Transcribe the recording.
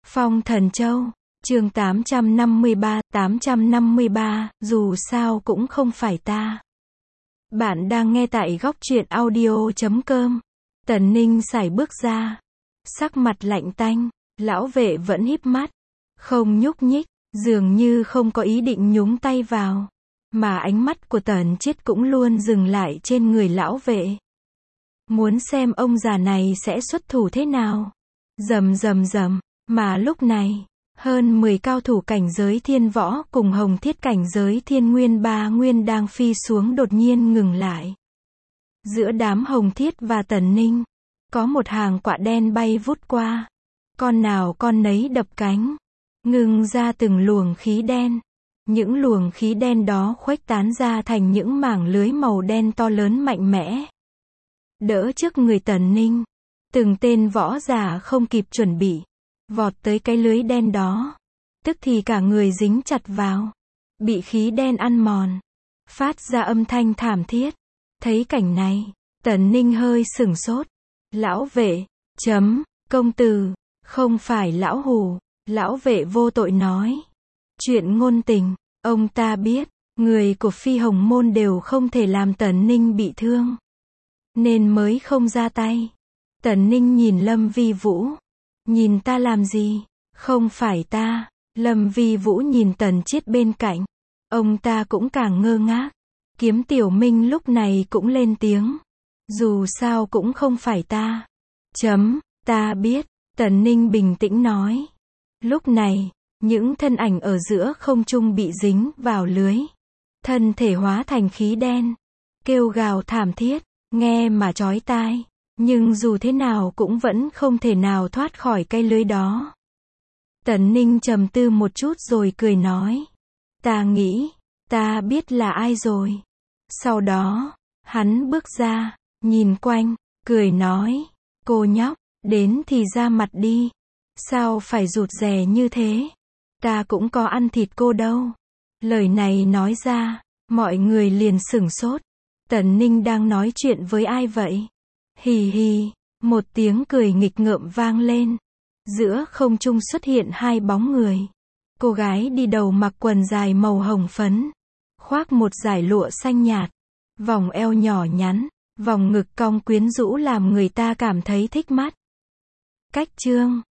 Phong Thần Châu, chương 853, dù sao cũng không phải ta. Bạn đang nghe tại góc truyện audio.com. Tần Ninh sải bước ra, sắc mặt lạnh tanh, lão vệ vẫn híp mắt, không nhúc nhích, dường như không có ý định nhúng tay vào, mà ánh mắt của Tần Chiết cũng luôn dừng lại trên người lão vệ. Muốn xem ông già này sẽ xuất thủ thế nào. Rầm rầm rầm, mà lúc này, hơn 10 cao thủ cảnh giới thiên võ cùng hồng thiết cảnh giới thiên nguyên ba nguyên đang phi xuống đột nhiên ngừng lại. Giữa đám hồng thiết và Tần Ninh, có một hàng quạ đen bay vút qua. Con nào con nấy đập cánh, ngưng ra từng luồng khí đen. Những luồng khí đen đó khuếch tán ra thành những mảng lưới màu đen to lớn mạnh mẽ. Đỡ trước người Tần Ninh, từng tên võ giả không kịp chuẩn bị, vọt tới cái lưới đen đó, tức thì cả người dính chặt vào, bị khí đen ăn mòn, phát ra âm thanh thảm thiết. Thấy cảnh này, Tần Ninh hơi sửng sốt. Lão vệ, công tử, không phải lão hù. Lão vệ vô tội nói. Chuyện ngôn tình, ông ta biết, người của Phi Hồng Môn đều không thể làm Tần Ninh bị thương, nên mới không ra tay. Tần Ninh nhìn Lâm Vi Vũ. Nhìn ta làm gì? Không phải ta. Lâm Vi Vũ nhìn Tần Chiết bên cạnh. Ông ta cũng càng ngơ ngác. Kiếm Tiểu Minh lúc này cũng lên tiếng. Dù sao cũng không phải ta. Ta biết. Tần Ninh bình tĩnh nói. Lúc này, những thân ảnh ở giữa không trung bị dính vào lưới. Thân thể hóa thành khí đen. Kêu gào thảm thiết, nghe mà chói tai. Nhưng dù thế nào cũng vẫn không thể nào thoát khỏi cái lưới đó. Tần Ninh trầm tư một chút rồi cười nói. Ta nghĩ, ta biết là ai rồi. Sau đó, hắn bước ra, nhìn quanh, cười nói. Cô nhóc, đến thì ra mặt đi. Sao phải rụt rè như thế? Ta cũng có ăn thịt cô đâu. Lời này nói ra, mọi người liền sửng sốt. Tần Ninh đang nói chuyện với ai vậy? Hì hì, một tiếng cười nghịch ngợm vang lên. Giữa không trung xuất hiện hai bóng người. Cô gái đi đầu mặc quần dài màu hồng phấn, khoác một dải lụa xanh nhạt, vòng eo nhỏ nhắn, vòng ngực cong quyến rũ làm người ta cảm thấy thích mắt. Cách chương